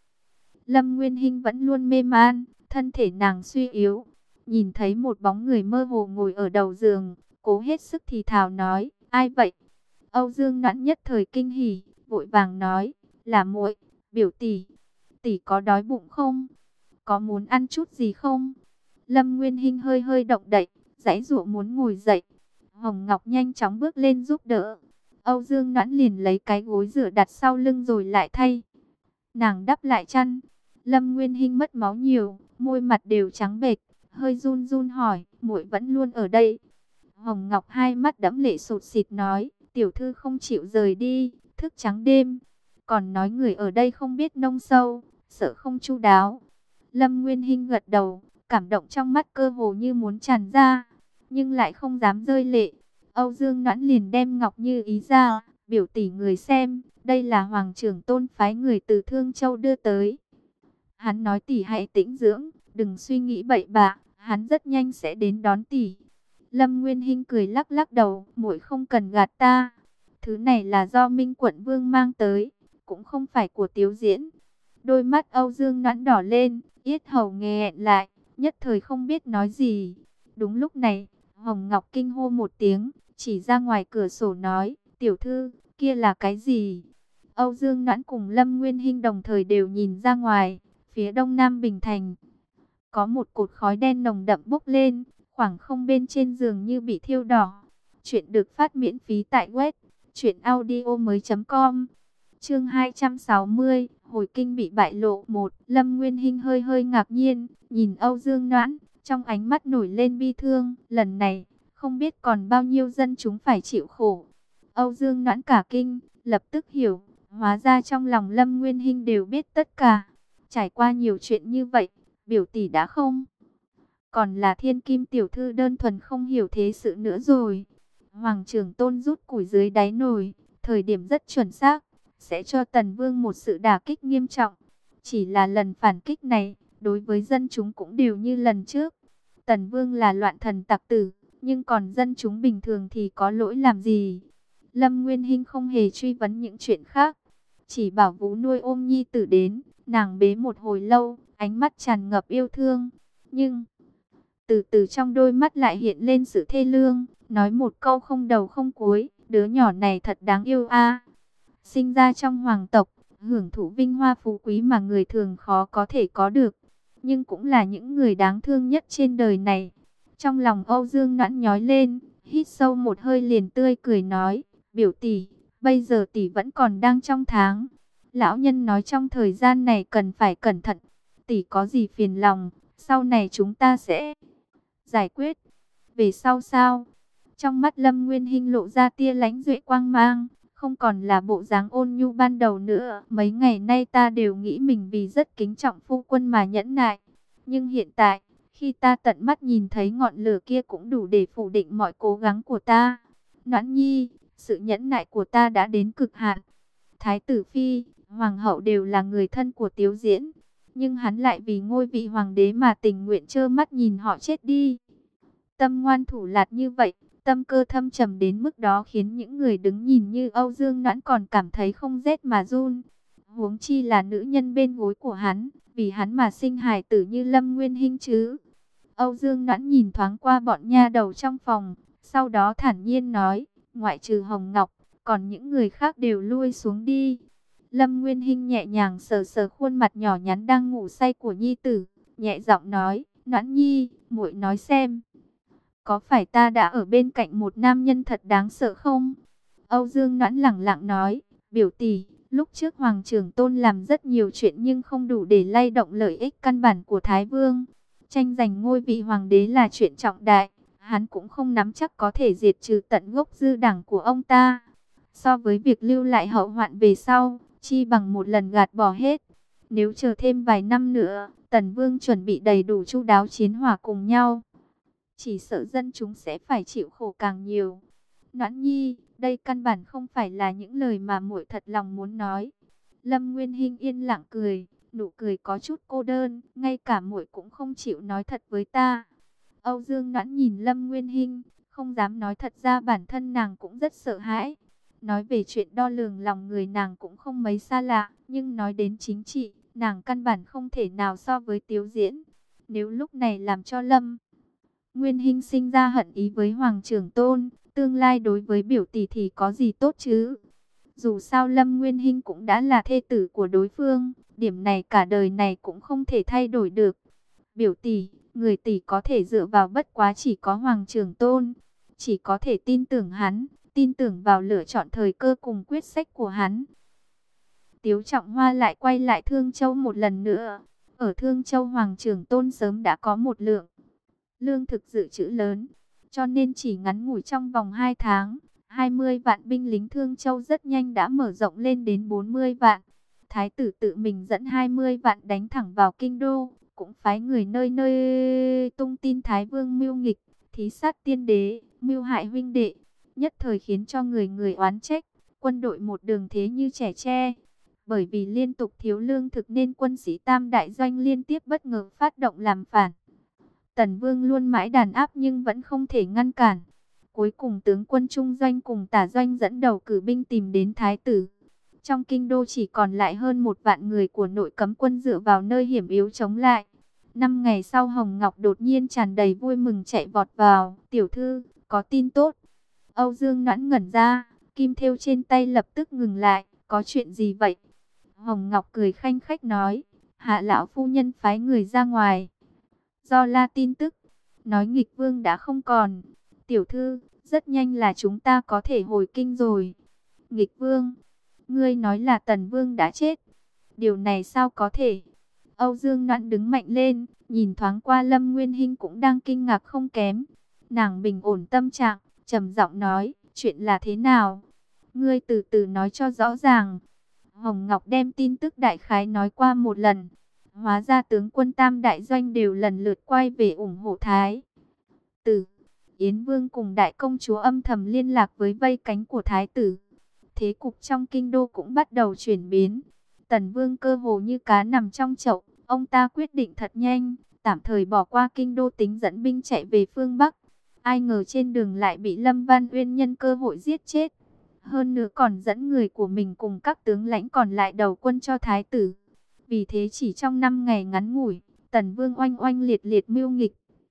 A: Lâm Nguyên Hinh vẫn luôn mê man, thân thể nàng suy yếu. Nhìn thấy một bóng người mơ hồ ngồi ở đầu giường, cố hết sức thì thào nói, ai vậy? Âu Dương Noãn nhất thời kinh hỉ, vội vàng nói, là muội, biểu tỷ. Tỷ có đói bụng không? Có muốn ăn chút gì không? Lâm Nguyên Hinh hơi hơi động đậy, giãy giụa muốn ngồi dậy. Hồng Ngọc nhanh chóng bước lên giúp đỡ. Âu Dương Noãn liền lấy cái gối rửa đặt sau lưng rồi lại thay. Nàng đắp lại chăn. Lâm Nguyên Hinh mất máu nhiều, môi mặt đều trắng bệch, hơi run run hỏi, muội vẫn luôn ở đây? Hồng Ngọc hai mắt đẫm lệ sụt sịt nói, tiểu thư không chịu rời đi, thức trắng đêm, còn nói người ở đây không biết nông sâu, sợ không chu đáo. Lâm Nguyên Hinh gật đầu, cảm động trong mắt cơ hồ như muốn tràn ra, nhưng lại không dám rơi lệ. Âu Dương Noãn liền đem Ngọc Như Ý ra, biểu tỷ người xem, đây là Hoàng Trưởng Tôn phái người từ Thương Châu đưa tới. Hắn nói tỷ hãy tĩnh dưỡng, đừng suy nghĩ bậy bạ, hắn rất nhanh sẽ đến đón tỷ. Lâm Nguyên Hinh cười lắc lắc đầu, muội không cần gạt ta. Thứ này là do Minh Quận Vương mang tới, cũng không phải của Tiếu Diễn. Đôi mắt Âu Dương Noãn đỏ lên, yết hầu nghẹn lại, nhất thời không biết nói gì. Đúng lúc này, Hồng Ngọc kinh hô một tiếng, chỉ ra ngoài cửa sổ nói, tiểu thư, kia là cái gì? Âu Dương Noãn cùng Lâm Nguyên Hinh đồng thời đều nhìn ra ngoài, phía đông nam Bình Thành. Có một cột khói đen nồng đậm bốc lên, khoảng không bên trên giường như bị thiêu đỏ. Chuyện được phát miễn phí tại web truyện audio mới chấm com. Chương hai trăm sáu mươi, hồi kinh bị bại lộ một. Lâm Nguyên Hinh hơi hơi ngạc nhiên, nhìn Âu Dương Noãn, trong ánh mắt nổi lên bi thương. Lần này, không biết còn bao nhiêu dân chúng phải chịu khổ. Âu Dương Noãn cả kinh, lập tức hiểu, hóa ra trong lòng Lâm Nguyên Hinh đều biết tất cả. Trải qua nhiều chuyện như vậy, biểu tỷ đã không còn là thiên kim tiểu thư đơn thuần không hiểu thế sự nữa rồi. Hoàng Trưởng Tôn rút củi dưới đáy nồi, thời điểm rất chuẩn xác, sẽ cho Tần Vương một sự đả kích nghiêm trọng. Chỉ là lần phản kích này, đối với dân chúng cũng đều như lần trước. Tần Vương là loạn thần tặc tử, nhưng còn dân chúng bình thường thì có lỗi làm gì? Lâm Nguyên Hinh không hề truy vấn những chuyện khác, chỉ bảo Vũ nuôi ôm nhi tử đến. Nàng bế một hồi lâu, ánh mắt tràn ngập yêu thương, nhưng từ từ trong đôi mắt lại hiện lên sự thê lương, nói một câu không đầu không cuối, đứa nhỏ này thật đáng yêu a. Sinh ra trong hoàng tộc, hưởng thụ vinh hoa phú quý mà người thường khó có thể có được, nhưng cũng là những người đáng thương nhất trên đời này. Trong lòng Âu Dương Noãn nhói lên, hít sâu một hơi liền tươi cười nói, biểu tỷ, bây giờ tỷ vẫn còn đang trong tháng. Lão nhân nói trong thời gian này cần phải cẩn thận, tỷ có gì phiền lòng, sau này chúng ta sẽ giải quyết. Về sau sao? Trong mắt Lâm Nguyên Hinh lộ ra tia lãnh duệ quang mang, không còn là bộ dáng ôn nhu ban đầu nữa. Mấy ngày nay ta đều nghĩ mình vì rất kính trọng phu quân mà nhẫn nại. Nhưng hiện tại, khi ta tận mắt nhìn thấy ngọn lửa kia cũng đủ để phủ định mọi cố gắng của ta. Noãn nhi, sự nhẫn nại của ta đã đến cực hạn. Thái tử Phi, Hoàng hậu đều là người thân của Tiếu Diễn, nhưng hắn lại vì ngôi vị hoàng đế mà tình nguyện trơ mắt nhìn họ chết đi. Tâm ngoan thủ lạt như vậy, tâm cơ thâm trầm đến mức đó khiến những người đứng nhìn như Âu Dương Noãn còn cảm thấy không rét mà run. Huống chi là nữ nhân bên gối của hắn, vì hắn mà sinh hài tử như Lâm Nguyên Hinh chứ. Âu Dương Noãn nhìn thoáng qua bọn nha đầu trong phòng, sau đó thản nhiên nói, ngoại trừ Hồng Ngọc, còn những người khác đều lui xuống đi. Lâm Nguyên Hinh nhẹ nhàng sờ sờ khuôn mặt nhỏ nhắn đang ngủ say của nhi tử, nhẹ giọng nói, Noãn nhi, muội nói xem, có phải ta đã ở bên cạnh một nam nhân thật đáng sợ không? Âu Dương Noãn lẳng lặng nói, biểu tỷ, Lúc trước Hoàng Trưởng Tôn làm rất nhiều chuyện nhưng không đủ để lay động lợi ích căn bản của Thái Vương. Tranh giành ngôi vị hoàng đế là chuyện trọng đại, hắn cũng không nắm chắc có thể diệt trừ tận gốc dư đảng của ông ta. So với việc lưu lại hậu hoạn về sau, chi bằng một lần gạt bỏ hết. Nếu chờ thêm vài năm nữa, Tần Vương chuẩn bị đầy đủ chu đáo chiến hỏa cùng nhau, chỉ sợ dân chúng sẽ phải chịu khổ càng nhiều. Noãn Nhi, đây căn bản không phải là những lời mà muội thật lòng muốn nói. Lâm Nguyên Hinh yên lặng cười, nụ cười có chút cô đơn, ngay cả muội cũng không chịu nói thật với ta. Âu Dương Noãn nhìn Lâm Nguyên Hinh, không dám nói thật ra bản thân nàng cũng rất sợ hãi. Nói về chuyện đo lường lòng người nàng cũng không mấy xa lạ, nhưng nói đến chính trị, nàng căn bản không thể nào so với Tiếu Diễn. Nếu lúc này làm cho Lâm Nguyên Hinh sinh ra hận ý với Hoàng Trưởng Tôn, tương lai đối với biểu tỷ thì có gì tốt chứ? Dù sao Lâm Nguyên Hinh cũng đã là thê tử của đối phương, điểm này cả đời này cũng không thể thay đổi được. Biểu tỷ, người tỷ có thể dựa vào bất quá chỉ có Hoàng Trưởng Tôn, chỉ có thể tin tưởng hắn, tin tưởng vào lựa chọn thời cơ cùng quyết sách của hắn. Tiếu Trọng Hoa lại quay lại Thương Châu một lần nữa. Ở Thương Châu Hoàng Trưởng Tôn sớm đã có một lượng lương thực dự trữ lớn, cho nên chỉ ngắn ngủi trong vòng hai tháng, hai mươi vạn binh lính Thương Châu rất nhanh đã mở rộng lên đến bốn mươi vạn. Thái tử tự mình dẫn hai mươi vạn đánh thẳng vào kinh đô, cũng phái người nơi nơi tung tin Thái Vương mưu nghịch, thí sát tiên đế, mưu hại huynh đệ, nhất thời khiến cho người người oán trách, quân đội một đường thế như trẻ tre. Bởi vì liên tục thiếu lương thực nên quân sĩ Tam Đại Doanh liên tiếp bất ngờ phát động làm phản. Tần Vương luôn mãi đàn áp nhưng vẫn không thể ngăn cản. Cuối cùng tướng quân Trung Doanh cùng Tả Doanh dẫn đầu cử binh tìm đến Thái tử. Trong kinh đô chỉ còn lại hơn một vạn người của nội cấm quân dựa vào nơi hiểm yếu chống lại. Năm ngày sau Hồng Ngọc đột nhiên tràn đầy vui mừng chạy vọt vào. Tiểu thư, có tin tốt. Âu Dương Noãn ngẩn ra, kim thêu trên tay lập tức ngừng lại. Có chuyện gì vậy? Hồng Ngọc cười khanh khách nói, Hạ lão phu nhân phái người ra ngoài do la tin tức, nói nghịch vương đã không còn. Tiểu thư, rất nhanh là chúng ta có thể hồi kinh rồi. Nghịch vương? Ngươi nói là Tần Vương đã chết? Điều này sao có thể? Âu Dương Noãn đứng mạnh lên, nhìn thoáng qua Lâm Nguyên Hinh cũng đang kinh ngạc không kém. Nàng bình ổn tâm trạng, trầm giọng nói, chuyện là thế nào? Ngươi từ từ nói cho rõ ràng. Hồng Ngọc đem tin tức đại khái nói qua một lần. Hóa ra tướng quân Tam Đại Doanh đều lần lượt quay về ủng hộ Thái tử. Yến Vương cùng Đại Công Chúa âm thầm liên lạc với vây cánh của Thái tử. Thế cục trong kinh đô cũng bắt đầu chuyển biến. Tần Vương cơ hồ như cá nằm trong chậu. Ông ta quyết định thật nhanh, tạm thời bỏ qua kinh đô tính dẫn binh chạy về phương Bắc. Ai ngờ trên đường lại bị Lâm Văn Uyên nhân cơ hội giết chết. Hơn nữa còn dẫn người của mình cùng các tướng lãnh còn lại đầu quân cho Thái tử. Vì thế chỉ trong năm ngày ngắn ngủi, Tần Vương oanh oanh liệt liệt mưu nghịch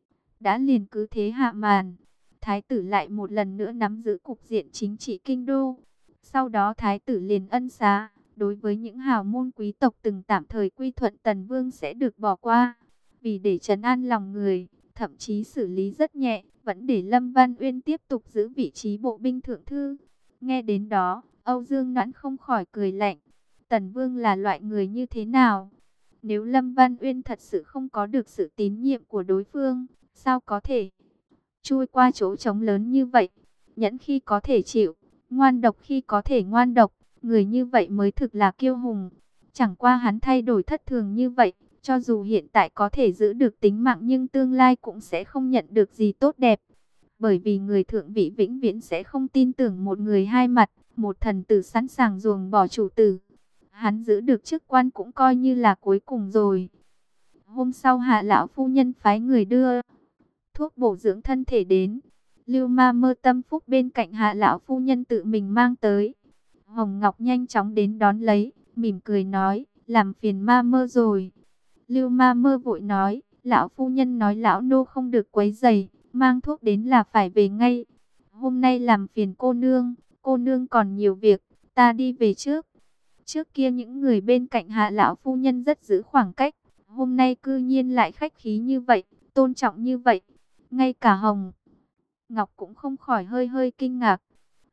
A: đã liền cứ thế hạ màn. Thái tử lại một lần nữa nắm giữ cục diện chính trị kinh đô. Sau đó Thái tử liền ân xá, đối với những hào môn quý tộc từng tạm thời quy thuận Tần Vương sẽ được bỏ qua. Vì để trấn an lòng người, thậm chí xử lý rất nhẹ, vẫn để Lâm Văn Uyên tiếp tục giữ vị trí bộ binh thượng thư. Nghe đến đó, Âu Dương Noãn không khỏi cười lạnh. Tần Vương là loại người như thế nào? Nếu Lâm Văn Uyên thật sự không có được sự tín nhiệm của đối phương, sao có thể chui qua chỗ trống lớn như vậy? Nhẫn khi có thể chịu, ngoan độc khi có thể ngoan độc, người như vậy mới thực là kiêu hùng. Chẳng qua hắn thay đổi thất thường như vậy, cho dù hiện tại có thể giữ được tính mạng nhưng tương lai cũng sẽ không nhận được gì tốt đẹp. Bởi vì người thượng vị vĩnh viễn sẽ không tin tưởng một người hai mặt, một thần tử sẵn sàng ruồng bỏ chủ tử. Hắn giữ được chức quan cũng coi như là cuối cùng rồi. Hôm sau Hạ lão phu nhân phái người đưa thuốc bổ dưỡng thân thể đến. Lưu Ma Mơ tâm phúc bên cạnh Hạ lão phu nhân tự mình mang tới. Hồng Ngọc nhanh chóng đến đón lấy, mỉm cười nói, làm phiền Ma Mơ rồi. Lưu Ma Mơ vội nói, lão phu nhân nói lão nô không được quấy rầy, mang thuốc đến là phải về ngay. Hôm nay làm phiền cô nương, cô nương còn nhiều việc, ta đi về trước. Trước kia những người bên cạnh Hạ lão phu nhân rất giữ khoảng cách, hôm nay cư nhiên lại khách khí như vậy, tôn trọng như vậy. Ngay cả Hồng Ngọc cũng không khỏi hơi hơi kinh ngạc.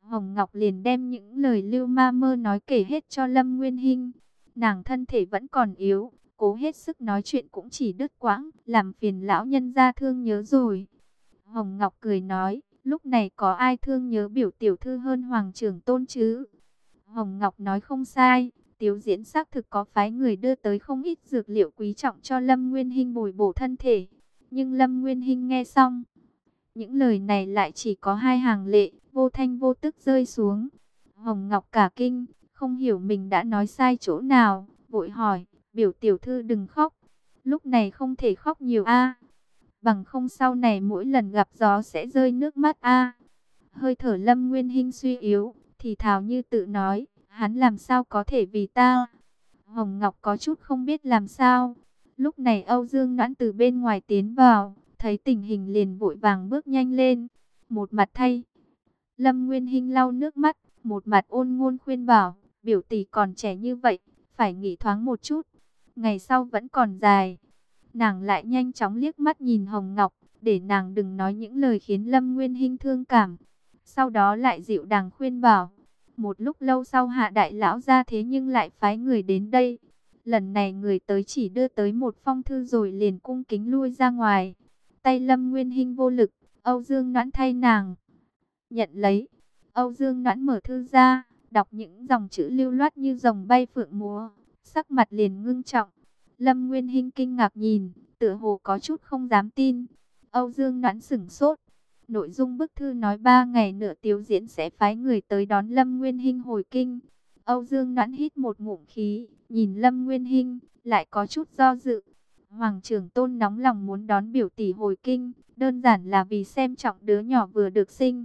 A: Hồng Ngọc liền đem những lời Lưu Ma Mơ nói kể hết cho Lâm Nguyên Hinh. Nàng thân thể vẫn còn yếu, cố hết sức nói chuyện cũng chỉ đứt quãng, làm phiền lão nhân gia thương nhớ rồi. Hồng Ngọc cười nói, lúc này có ai thương nhớ biểu tiểu thư hơn Hoàng Trưởng Tôn chứ? Hồng Ngọc nói không sai, Tiếu Diễn xác thực có phái người đưa tới không ít dược liệu quý trọng cho Lâm Nguyên Hinh bồi bổ thân thể. Nhưng Lâm Nguyên Hinh nghe xong, những lời này lại chỉ có hai hàng lệ, vô thanh vô tức rơi xuống. Hồng Ngọc cả kinh, không hiểu mình đã nói sai chỗ nào, vội hỏi, biểu tiểu thư đừng khóc, lúc này không thể khóc nhiều a, bằng không sau này mỗi lần gặp gió sẽ rơi nước mắt a. Hơi thở Lâm Nguyên Hinh suy yếu, thì thào như tự nói, hắn làm sao có thể vì ta. Hồng Ngọc có chút không biết làm sao. Lúc này Âu Dương Noãn từ bên ngoài tiến vào, thấy tình hình liền vội vàng bước nhanh lên, một mặt thay Lâm Nguyên Hinh lau nước mắt, một mặt ôn ngôn khuyên bảo, biểu tỷ còn trẻ như vậy, phải nghỉ thoáng một chút, ngày sau vẫn còn dài. Nàng lại nhanh chóng liếc mắt nhìn Hồng Ngọc, để nàng đừng nói những lời khiến Lâm Nguyên Hinh thương cảm. Sau đó lại dịu dàng khuyên bảo, một lúc lâu sau Hạ đại lão ra thế nhưng lại phái người đến đây. Lần này người tới chỉ đưa tới một phong thư rồi liền cung kính lui ra ngoài. Tay Lâm Nguyên Hinh vô lực, Âu Dương Noãn thay nàng nhận lấy. Âu Dương Noãn mở thư ra, đọc những dòng chữ lưu loát như rồng bay phượng múa, sắc mặt liền ngưng trọng. Lâm Nguyên Hinh kinh ngạc nhìn, tựa hồ có chút không dám tin. Âu Dương Noãn sửng sốt. Nội dung bức thư nói ba ngày nữa Tiếu Diễn sẽ phái người tới đón Lâm Nguyên Hinh hồi kinh. Âu Dương Noãn hít một ngụm khí, nhìn Lâm Nguyên Hinh, lại có chút do dự. Hoàng Trưởng Tôn nóng lòng muốn đón biểu tỷ hồi kinh, đơn giản là vì xem trọng đứa nhỏ vừa được sinh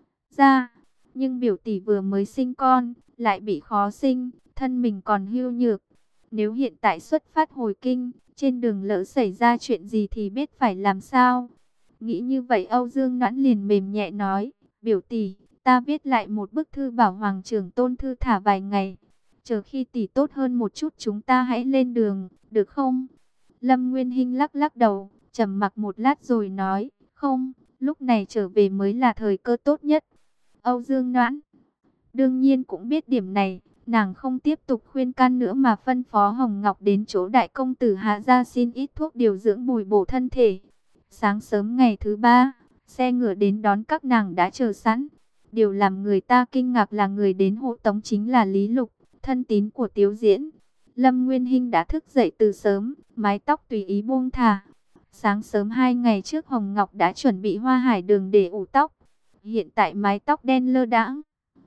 A: ra. Nhưng biểu tỷ vừa mới sinh con, lại bị khó sinh, thân mình còn hưu nhược. Nếu hiện tại xuất phát hồi kinh, trên đường lỡ xảy ra chuyện gì thì biết phải làm sao. Nghĩ như vậy Âu Dương Noãn liền mềm nhẹ nói, biểu tỷ, ta viết lại một bức thư bảo Hoàng Trưởng Tôn thư thả vài ngày. Chờ khi tỷ tốt hơn một chút chúng ta hãy lên đường, được không? Lâm Nguyên Hinh lắc lắc đầu, trầm mặc một lát rồi nói, không, lúc này trở về mới là thời cơ tốt nhất. Âu Dương Noãn đương nhiên cũng biết điểm này, nàng không tiếp tục khuyên can nữa mà phân phó Hồng Ngọc đến chỗ đại công tử Hạ gia xin ít thuốc điều dưỡng bồi bổ thân thể. Sáng sớm ngày thứ ba, xe ngựa đến đón các nàng đã chờ sẵn. Điều làm người ta kinh ngạc là người đến hộ tống chính là Lý Lục, thân tín của Tiếu Diễn. Lâm Nguyên Hinh đã thức dậy từ sớm, mái tóc tùy ý buông thả. Sáng sớm hai ngày trước Hồng Ngọc đã chuẩn bị hoa hải đường để ủ tóc. Hiện tại mái tóc đen lơ đãng,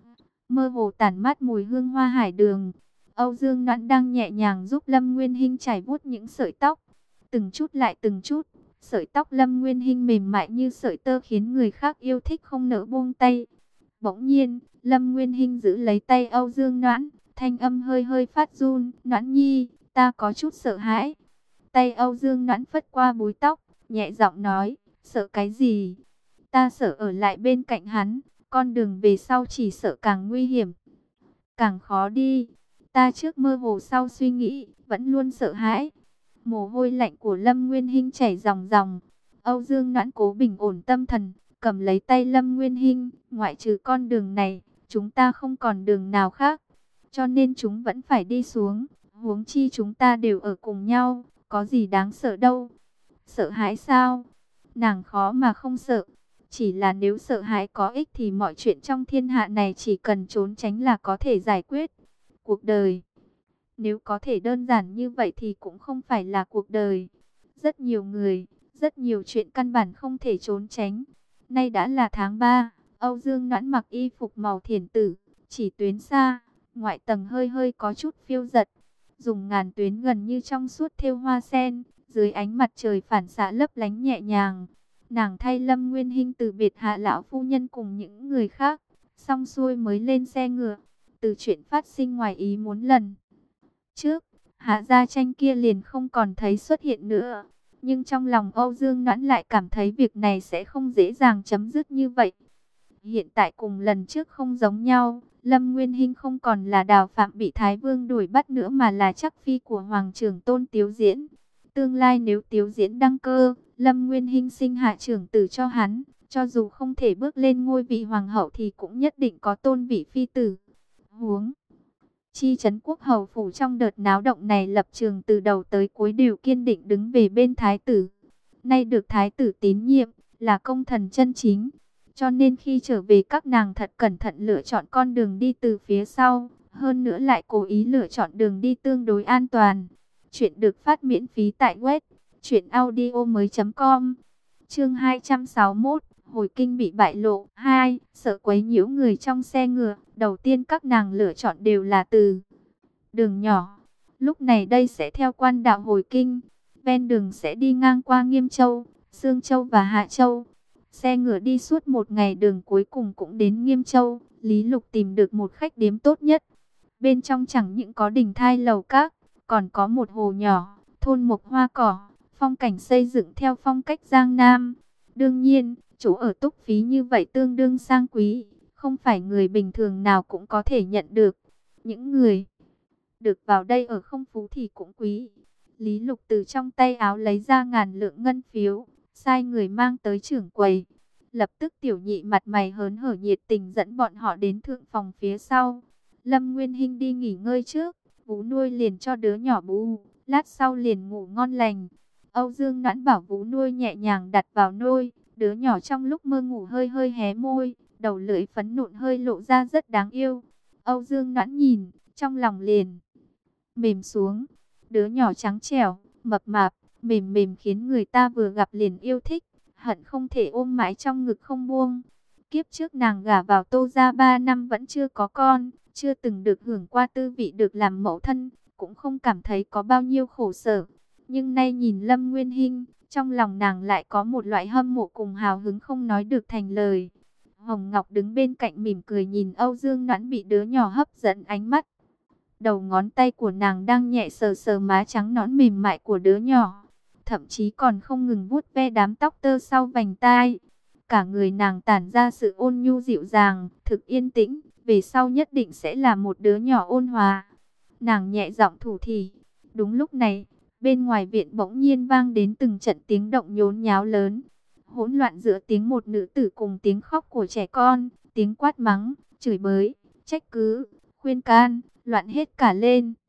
A: mơ hồ tản mát mùi hương hoa hải đường. Âu Dương Noãn đang nhẹ nhàng giúp Lâm Nguyên Hinh chải vuốt những sợi tóc, từng chút lại từng chút. Sợi tóc Lâm Nguyên Hinh mềm mại như sợi tơ khiến người khác yêu thích không nỡ buông tay. Bỗng nhiên, Lâm Nguyên Hinh giữ lấy tay Âu Dương Noãn, thanh âm hơi hơi phát run, "Noãn nhi, ta có chút sợ hãi." Tay Âu Dương Noãn phất qua búi tóc, nhẹ giọng nói, "Sợ cái gì? Ta sợ ở lại bên cạnh hắn, con đường về sau chỉ sợ càng nguy hiểm, càng khó đi. Ta trước mơ hồ sau suy nghĩ, vẫn luôn sợ hãi." Mồ hôi lạnh của Lâm Nguyên Hinh chảy ròng ròng. Âu Dương Noãn cố bình ổn tâm thần, cầm lấy tay Lâm Nguyên Hinh, ngoại trừ con đường này, chúng ta không còn đường nào khác, cho nên chúng vẫn phải đi xuống. Huống chi chúng ta đều ở cùng nhau, có gì đáng sợ đâu. Sợ hãi sao? Nàng khó mà không sợ. Chỉ là nếu sợ hãi có ích thì mọi chuyện trong thiên hạ này chỉ cần trốn tránh là có thể giải quyết. Cuộc đời, nếu có thể đơn giản như vậy thì cũng không phải là cuộc đời. Rất nhiều người, rất nhiều chuyện căn bản không thể trốn tránh. Nay đã là tháng ba, Âu Dương Noãn mặc y phục màu thiển tử, chỉ tuyến xa, ngoại tầng hơi hơi có chút phiêu giật. Dùng ngàn tuyến gần như trong suốt thêu hoa sen, dưới ánh mặt trời phản xạ lấp lánh nhẹ nhàng. Nàng thay Lâm Nguyên Hinh từ biệt Hạ lão phu nhân cùng những người khác, xong xuôi mới lên xe ngựa. Từ chuyện phát sinh ngoài ý muốn lần trước, Hạ gia tranh kia liền không còn thấy xuất hiện nữa. Nhưng trong lòng Âu Dương Noãn lại cảm thấy việc này sẽ không dễ dàng chấm dứt như vậy. Hiện tại cùng lần trước không giống nhau, Lâm Nguyên Hinh không còn là Đào Phạm bị Thái Vương đuổi bắt nữa mà là chắc phi của Hoàng Trưởng Tôn Tiếu Diễn. Tương lai nếu Tiếu Diễn đăng cơ, Lâm Nguyên Hinh sinh hạ trưởng tử cho hắn, cho dù không thể bước lên ngôi vị hoàng hậu thì cũng nhất định có tôn vị phi tử. Huống chi trấn quốc hầu phủ trong đợt náo động này lập trường từ đầu tới cuối đều kiên định đứng về bên thái tử. Nay được thái tử tín nhiệm, là công thần chân chính. Cho nên khi trở về các nàng thật cẩn thận lựa chọn con đường đi từ phía sau. Hơn nữa lại cố ý lựa chọn đường đi tương đối an toàn. Chuyện được phát miễn phí tại web truyện audio mới chấm com. Chương hai trăm sáu mươi mốt, hồi kinh bị bại lộ. Hai, sợ quấy nhiễu người trong xe ngựa. Đầu tiên các nàng lựa chọn đều là từ đường nhỏ. Lúc này đây sẽ theo quan đạo hồi kinh. Ven đường sẽ đi ngang qua Nghiêm Châu, Sương Châu và Hạ Châu. Xe ngựa đi suốt một ngày đường cuối cùng cũng đến Nghiêm Châu. Lý Lục tìm được một khách điếm tốt nhất. Bên trong chẳng những có đình thai lầu các, còn có một hồ nhỏ, thôn mộc hoa cỏ, phong cảnh xây dựng theo phong cách Giang Nam. Đương nhiên, chỗ ở túc phí như vậy tương đương sang quý, không phải người bình thường nào cũng có thể nhận được. Những người được vào đây ở không phú thì cũng quý. Lý Lục từ trong tay áo lấy ra ngàn lượng ngân phiếu, sai người mang tới trưởng quầy. Lập tức tiểu nhị mặt mày hớn hở nhiệt tình dẫn bọn họ đến thượng phòng phía sau. Lâm Nguyên Hinh đi nghỉ ngơi trước, Vú Nuôi liền cho đứa nhỏ bú, lát sau liền ngủ ngon lành. Âu Dương Noãn bảo Vú Nuôi nhẹ nhàng đặt vào nôi, đứa nhỏ trong lúc mơ ngủ hơi hơi hé môi, đầu lưỡi phấn nộn hơi lộ ra rất đáng yêu. Âu Dương Noãn nhìn, trong lòng liền mềm xuống. Đứa nhỏ trắng trẻo, mập mạp, mềm mềm khiến người ta vừa gặp liền yêu thích, hận không thể ôm mãi trong ngực không buông. Kiếp trước nàng gả vào Tô gia ba năm vẫn chưa có con, chưa từng được hưởng qua tư vị được làm mẫu thân, cũng không cảm thấy có bao nhiêu khổ sở. Nhưng nay nhìn Lâm Nguyên Hinh, trong lòng nàng lại có một loại hâm mộ cùng hào hứng không nói được thành lời. Hồng Ngọc đứng bên cạnh mỉm cười nhìn Âu Dương Noãn bị đứa nhỏ hấp dẫn ánh mắt. Đầu ngón tay của nàng đang nhẹ sờ sờ má trắng nõn mềm mại của đứa nhỏ. Thậm chí còn không ngừng vuốt ve đám tóc tơ sau vành tai. Cả người nàng tản ra sự ôn nhu dịu dàng, thực yên tĩnh. Về sau nhất định sẽ là một đứa nhỏ ôn hòa. Nàng nhẹ giọng thủ thỉ. Đúng lúc này, bên ngoài viện bỗng nhiên vang đến từng trận tiếng động nhốn nháo lớn. Hỗn loạn giữa tiếng một nữ tử cùng tiếng khóc của trẻ con, tiếng quát mắng, chửi bới, trách cứ, khuyên can, loạn hết cả lên.